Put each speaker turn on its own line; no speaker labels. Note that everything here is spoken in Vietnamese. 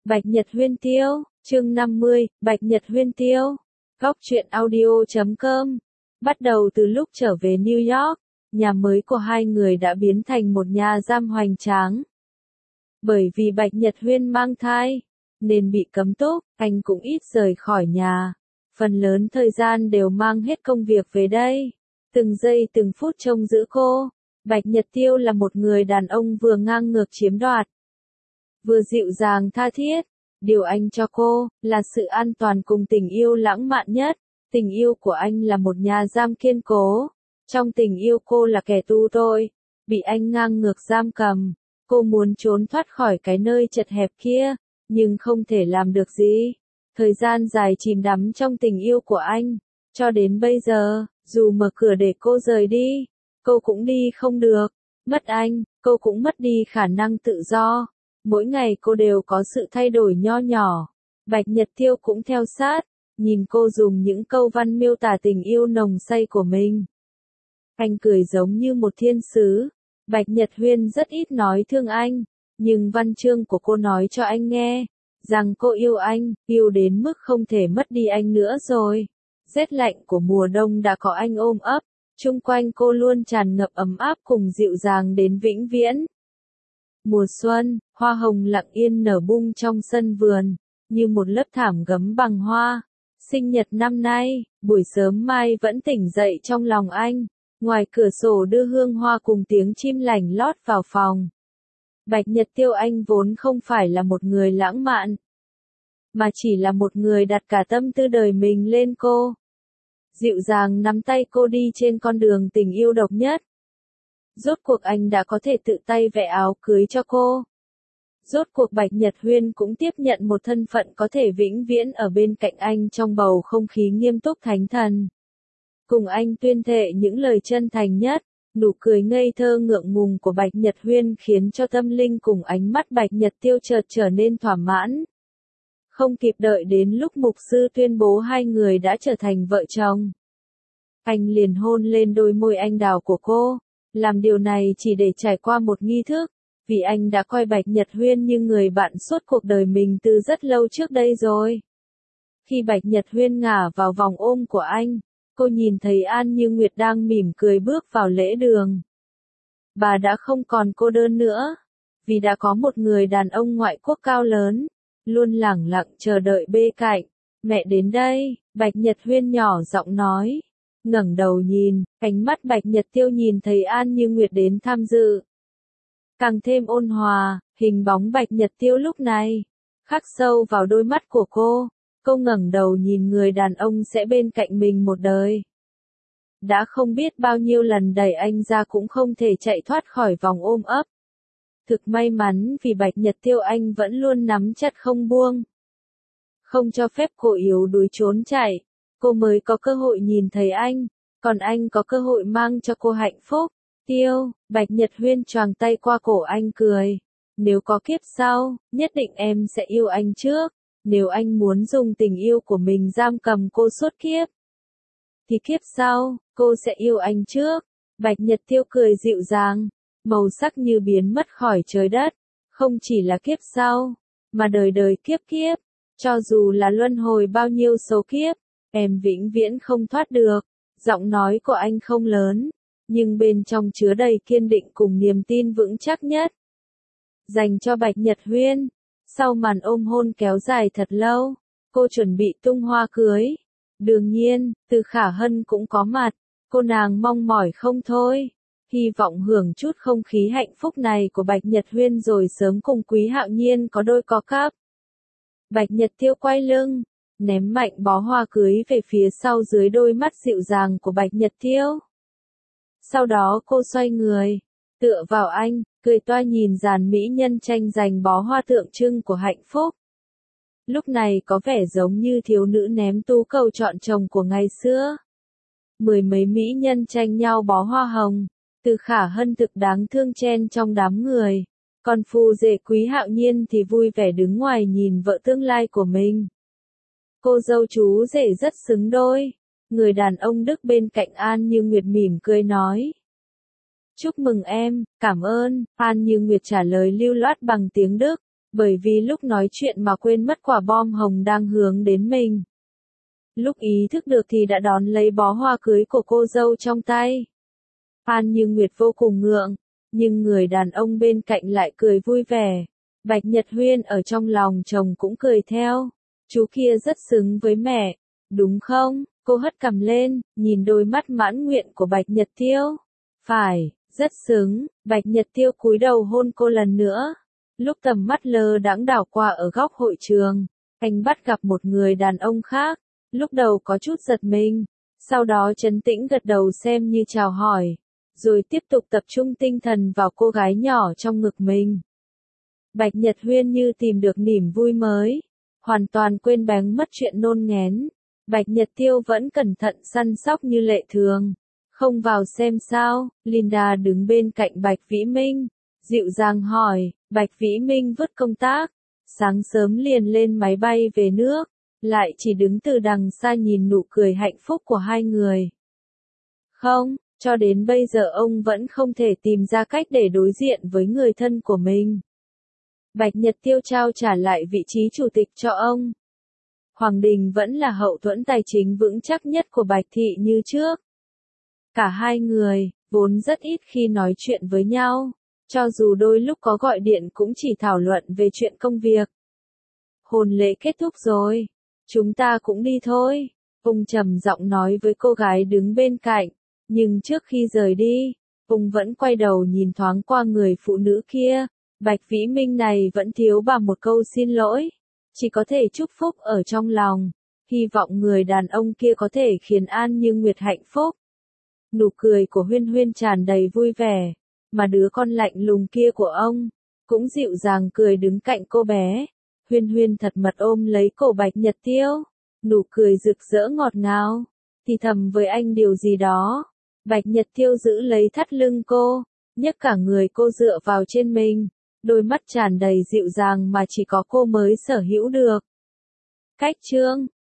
Bạch Nhật Huyên Tiêu, chương 50, Bạch Nhật Huyên Tiêu. Góc truyện audio.com. Bắt đầu từ lúc trở về New York, nhà mới của hai người đã biến thành một nhà giam hoành tráng. Bởi vì Bạch Nhật Huyên mang thai, nên bị cấm túc, anh cũng ít rời khỏi nhà. Phần lớn thời gian đều mang hết công việc về đây. Từng giây từng phút trông giữ cô. Bạch Nhật Tiêu là một người đàn ông vừa ngang ngược chiếm đoạt, vừa dịu dàng tha thiết. Điều anh cho cô là sự an toàn cùng tình yêu lãng mạn nhất. Tình yêu của anh là một nhà giam kiên cố. Trong tình yêu cô là kẻ tù tội, bị anh ngang ngược giam cầm. Cô muốn trốn thoát khỏi cái nơi chật hẹp kia, nhưng không thể làm được gì. Thời gian dài chìm đắm trong tình yêu của anh, cho đến bây giờ, dù mở cửa để cô rời đi, cô cũng đi không được. Mất anh, cô cũng mất đi khả năng tự do. Mỗi ngày cô đều có sự thay đổi nho nhỏ. Bạch Nhật Tiêu cũng theo sát, nhìn cô dùng những câu văn miêu tả tình yêu nồng say của mình. Anh cười giống như một thiên sứ. Bạch Nhật Huyên rất ít nói thương anh, nhưng văn chương của cô nói cho anh nghe, rằng cô yêu anh, yêu đến mức không thể mất đi anh nữa rồi. Rét lạnh của mùa đông đã có anh ôm ấp, chung quanh cô luôn tràn ngập ấm áp cùng dịu dàng đến vĩnh viễn. Mùa xuân, hoa hồng lặng yên nở bung trong sân vườn, như một lớp thảm gấm bằng hoa. Sinh nhật năm nay, buổi sớm mai vẫn tỉnh dậy trong lòng anh. Ngoài cửa sổ đưa hương hoa cùng tiếng chim lành lót vào phòng. Bạch Nhật Tiêu anh vốn không phải là một người lãng mạn, mà chỉ là một người đặt cả tâm tư đời mình lên cô. Dịu dàng nắm tay cô đi trên con đường tình yêu độc nhất. Rốt cuộc anh đã có thể tự tay vẽ áo cưới cho cô. Rốt cuộc Bạch Nhật Huyên cũng tiếp nhận một thân phận có thể vĩnh viễn ở bên cạnh anh trong bầu không khí nghiêm túc thánh thần. Cùng anh tuyên thệ những lời chân thành nhất, nụ cười ngây thơ ngượng ngùng của Bạch Nhật Huyên khiến cho tâm linh cùng ánh mắt Bạch Nhật Tiêu chợt trở nên thỏa mãn. Không kịp đợi đến lúc mục sư tuyên bố hai người đã trở thành vợ chồng, anh liền hôn lên đôi môi anh đào của cô. Làm điều này chỉ để trải qua một nghi thức, vì anh đã coi Bạch Nhật Huyên như người bạn suốt cuộc đời mình từ rất lâu trước đây rồi. Khi Bạch Nhật Huyên ngả vào vòng ôm của anh, cô nhìn thấy An Như Nguyệt đang mỉm cười bước vào lễ đường. Bà đã không còn cô đơn nữa, vì đã có một người đàn ông ngoại quốc cao lớn, luôn lẳng lặng chờ đợi bên cạnh. Mẹ đến đây, Bạch Nhật Huyên nhỏ giọng nói. Ngẩng đầu nhìn, ánh mắt Bạch Nhật Tiêu nhìn thấy An Như Nguyệt đến tham dự. Càng thêm ôn hòa, hình bóng Bạch Nhật Tiêu lúc này khắc sâu vào đôi mắt của cô. Cô ngẩng đầu nhìn người đàn ông sẽ bên cạnh mình một đời. Đã không biết bao nhiêu lần đẩy anh ra cũng không thể chạy thoát khỏi vòng ôm ấp. Thực may mắn vì Bạch Nhật Tiêu anh vẫn luôn nắm chặt không buông. Không cho phép cô yếu đuối trốn chạy. Cô mới có cơ hội nhìn thấy anh, còn anh có cơ hội mang cho cô hạnh phúc. Tiêu, Bạch Nhật Huyên choàng tay qua cổ anh cười. Nếu có kiếp sau, nhất định em sẽ yêu anh trước. Nếu anh muốn dùng tình yêu của mình giam cầm cô suốt kiếp, thì kiếp sau, cô sẽ yêu anh trước. Bạch Nhật Tiêu cười dịu dàng, màu sắc như biến mất khỏi trời đất. Không chỉ là kiếp sau, mà đời đời kiếp kiếp. Cho dù là luân hồi bao nhiêu số kiếp, em vĩnh viễn không thoát được. Giọng nói của anh không lớn, nhưng bên trong chứa đầy kiên định cùng niềm tin vững chắc nhất. Dành cho Bạch Nhật Huyên. Sau màn ôm hôn kéo dài thật lâu, cô chuẩn bị tung hoa cưới. Đương nhiên, Từ Khả Hân cũng có mặt. Cô nàng mong mỏi không thôi, hy vọng hưởng chút không khí hạnh phúc này của Bạch Nhật Huyên rồi sớm cùng Quý Hạo Nhiên có đôi có cặp. Bạch Nhật Tiêu quay lưng, ném mạnh bó hoa cưới về phía sau dưới đôi mắt dịu dàng của Bạch Nhật Tiêu. Sau đó cô xoay người, tựa vào anh, cười toa nhìn dàn mỹ nhân tranh giành bó hoa tượng trưng của hạnh phúc. Lúc này có vẻ giống như thiếu nữ ném tú cầu chọn chồng của ngày xưa. Mười mấy mỹ nhân tranh nhau bó hoa hồng, Từ Khả Hân thực đáng thương chen trong đám người. Còn phù rể Quý Hạo Nhiên thì vui vẻ đứng ngoài nhìn vợ tương lai của mình. Cô dâu chú rể rất xứng đôi. Người đàn ông Đức bên cạnh An Như Nguyệt mỉm cười nói. Chúc mừng em, cảm ơn. An Như Nguyệt trả lời lưu loát bằng tiếng Đức. bởi vì lúc nói chuyện mà quên mất quả bom hồng đang hướng đến mình. Lúc ý thức được thì đã đón lấy bó hoa cưới của cô dâu trong tay. An Như Nguyệt vô cùng ngượng, nhưng người đàn ông bên cạnh lại cười vui vẻ. Bạch Nhật Huyên ở trong lòng chồng cũng cười theo. Chú kia rất xứng với mẹ, đúng không? Cô hất cằm lên, nhìn đôi mắt mãn nguyện của Bạch Nhật Tiêu. Phải, rất xứng. Bạch Nhật Tiêu cúi đầu hôn cô lần nữa. Lúc tầm mắt lơ đãng đảo qua ở góc hội trường, anh bắt gặp một người đàn ông khác. Lúc đầu có chút giật mình, sau đó trấn tĩnh gật đầu xem như chào hỏi, rồi tiếp tục tập trung tinh thần vào cô gái nhỏ trong ngực mình. Bạch Nhật Huyên như tìm được niềm vui mới, hoàn toàn quên bén mất chuyện nôn nghén. Bạch Nhật Tiêu vẫn cẩn thận săn sóc như lệ thường. Không vào xem sao, Linda đứng bên cạnh Bạch Vĩ Minh, dịu dàng hỏi. Bạch Vĩ Minh vứt công tác, sáng sớm liền lên máy bay về nước, lại chỉ đứng từ đằng xa nhìn nụ cười hạnh phúc của hai người. Không, cho đến bây giờ ông vẫn không thể tìm ra cách để đối diện với người thân của mình. Bạch Nhật Tiêu trao trả lại vị trí chủ tịch cho ông. Hoàng Đình vẫn là hậu thuẫn tài chính vững chắc nhất của Bạch Thị như trước. Cả hai người, vốn rất ít khi nói chuyện với nhau, cho dù đôi lúc có gọi điện cũng chỉ thảo luận về chuyện công việc. Hôn lễ kết thúc rồi, chúng ta cũng đi thôi, ông trầm giọng nói với cô gái đứng bên cạnh, nhưng trước khi rời đi, ông vẫn quay đầu nhìn thoáng qua người phụ nữ kia. Bạch Vĩ Minh này vẫn thiếu bà một câu xin lỗi, chỉ có thể chúc phúc ở trong lòng, hy vọng người đàn ông kia có thể khiến An Như Nguyệt hạnh phúc. Nụ cười của Huyên Huyên tràn đầy vui vẻ, mà đứa con lạnh lùng kia của ông, cũng dịu dàng cười đứng cạnh cô bé. Huyên Huyên thật mật ôm lấy cổ Bạch Nhật Tiêu, nụ cười rực rỡ ngọt ngào, thì thầm với anh điều gì đó. Bạch Nhật Tiêu giữ lấy thắt lưng cô, nhấc cả người cô dựa vào trên mình, đôi mắt tràn đầy dịu dàng mà chỉ có cô mới sở hữu được. Cách chương